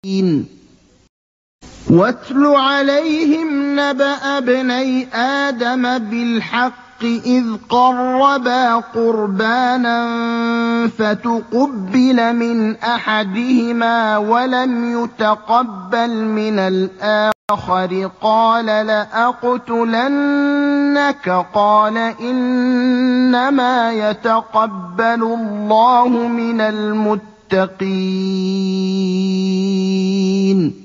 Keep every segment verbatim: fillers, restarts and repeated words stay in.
واتل عليهم نبأ ابني آدم بالحق إذ قربا قربانا فتقبل من أحدهما ولم يتقبل من الآخر قال لأقتلنك قال إنما يتقبل الله من المتقين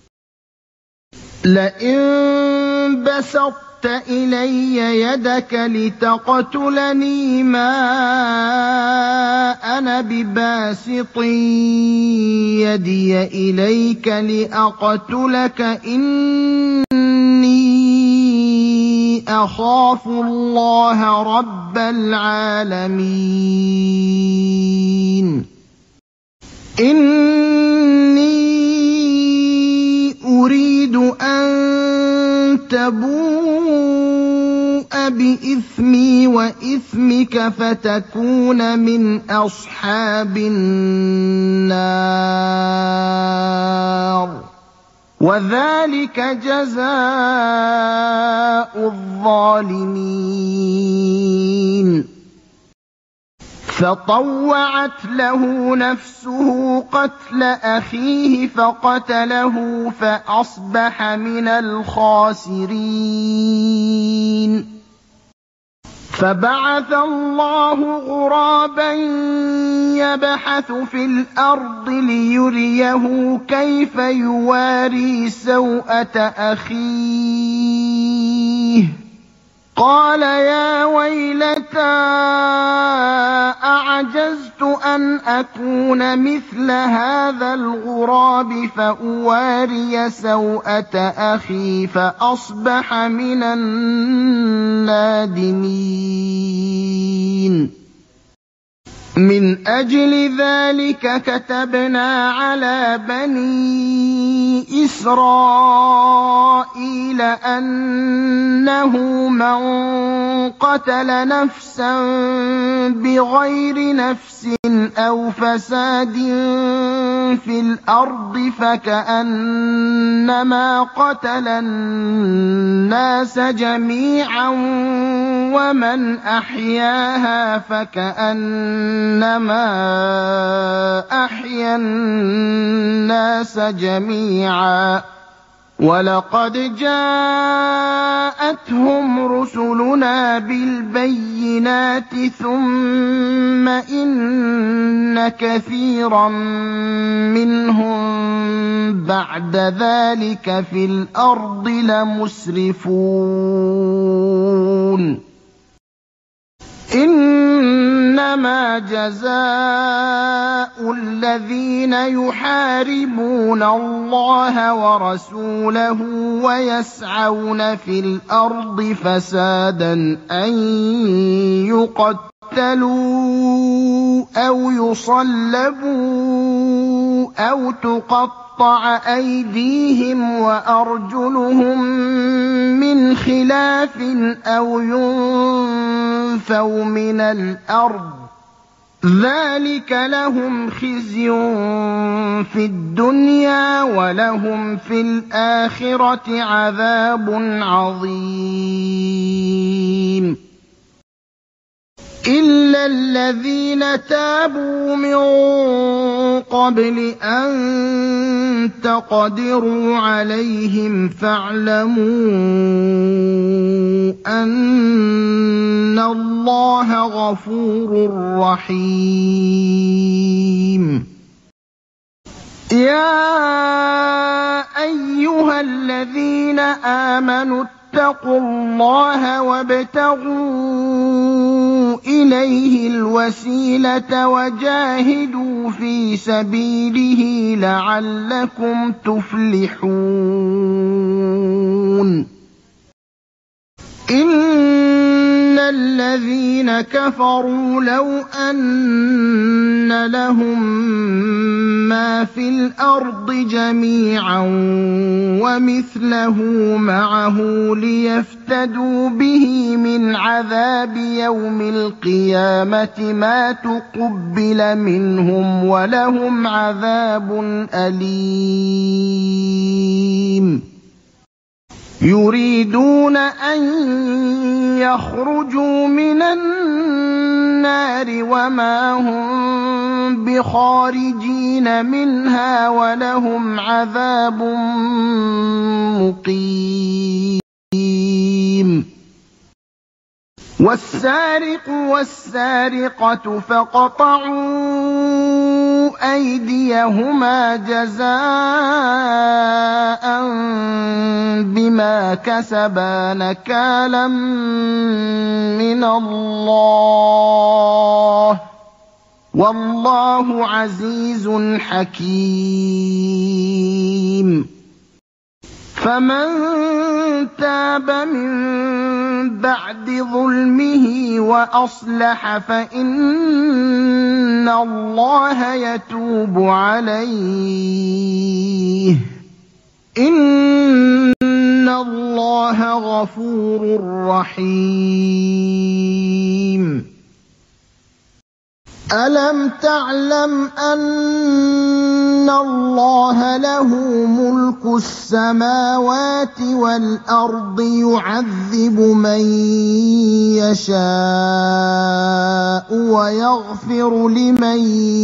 لئن بسطت إلي يدك لتقتلني ما أنا بباسط يدي إليك لأقتلك إني أخاف الله رب العالمين إني أريد أن تبوء بإثمي وإثمك فتكون من أصحاب النار وذلك جزاء الظالمين فطوعت له نفسه قتل أخيه فقتله فأصبح من الخاسرين فبعث الله غرابا يبحث في الأرض ليريه كيف يواري سوءة أخيه قال يا ويلتى أعجزت أن أكون مثل هذا الغراب فأواري سوءة أخي فأصبح من النادمين من أجل ذلك كتبنا على بني إسرائيل أنه من قتل نفسا بغير نفس أو فساد في الأرض فكأنما قتل الناس جميعا ومن أحياها فكأنما أحيا الناس جميعا ولقد جاءتهم رسلنا بالبينات ثم إن كثيرا منهم بعد ذلك في الأرض لمسرفون إنما جزاء الذين يحاربون الله ورسوله ويسعون في الأرض فسادا أن يقتلوا أو يصلبوا أو تقطع أيديهم وأرجلهم من خلاف أو ينفوا من الأرض ذلك لهم خزي في الدنيا ولهم في الآخرة عذاب عظيم إلا الذين تابوا من قبل أن تقدروا عليهم فاعلموا أن الله غفور رحيم يا أيها الذين آمنوا اتقوا الله وابتغوا إليه الوسيلة وجاهدوا في سبيله لعلكم تفلحون إن الَّذِينَ كَفَرُوا لَوْ أَنَّ لَهُم مَّا فِي الْأَرْضِ جَمِيعًا وَمِثْلَهُ مَعَهُ لِيَفْتَدُوا بِهِ مِنْ عَذَابِ يَوْمِ الْقِيَامَةِ مَا تُقُبِّلَ مِنْهُمْ وَلَهُمْ عَذَابٌ أَلِيمٌ يُرِيدُونَ أَن يَخْرُجُوا مِنَ النَّارِ وَمَا هُم بِخَارِجِينَ مِنْهَا وَلَهُمْ عَذَابٌ مُّقِيمٌ وَالسَّارِقُ وَالسَّارِقَةُ فَاقْطَعُوا أَيْدِيَهُمَا جَزَاءً بِمَا كَسَبَا نَكَالًا مِّنَ اللَّهِ ۗ وَاللَّهُ عَزِيزٌ حَكِيمٌ فَمَن تَابَ مِن بَعْدِ ظُلْمِهِ وَأَصْلَحَ فَإِنَّ اللَّهَ يَتُوبُ عَلَيْهِ ۗ إِنَّ اللَّهَ غَفُورٌ رَّحِيمٌ أَلَمْ تَعْلَمْ أَنَّ اللَّهَ لَهُ مُلْكُ السَّمَاوَاتِ وَالْأَرْضِ يُعَذِّبُ مَن يَشَاءُ وَيَغْفِرُ لِمَن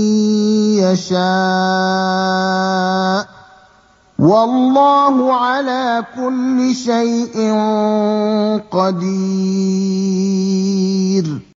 يَشَاءُ ۗ وَاللَّهُ عَلَىٰ كُلِّ شَيْءٍ قَدِيرٌ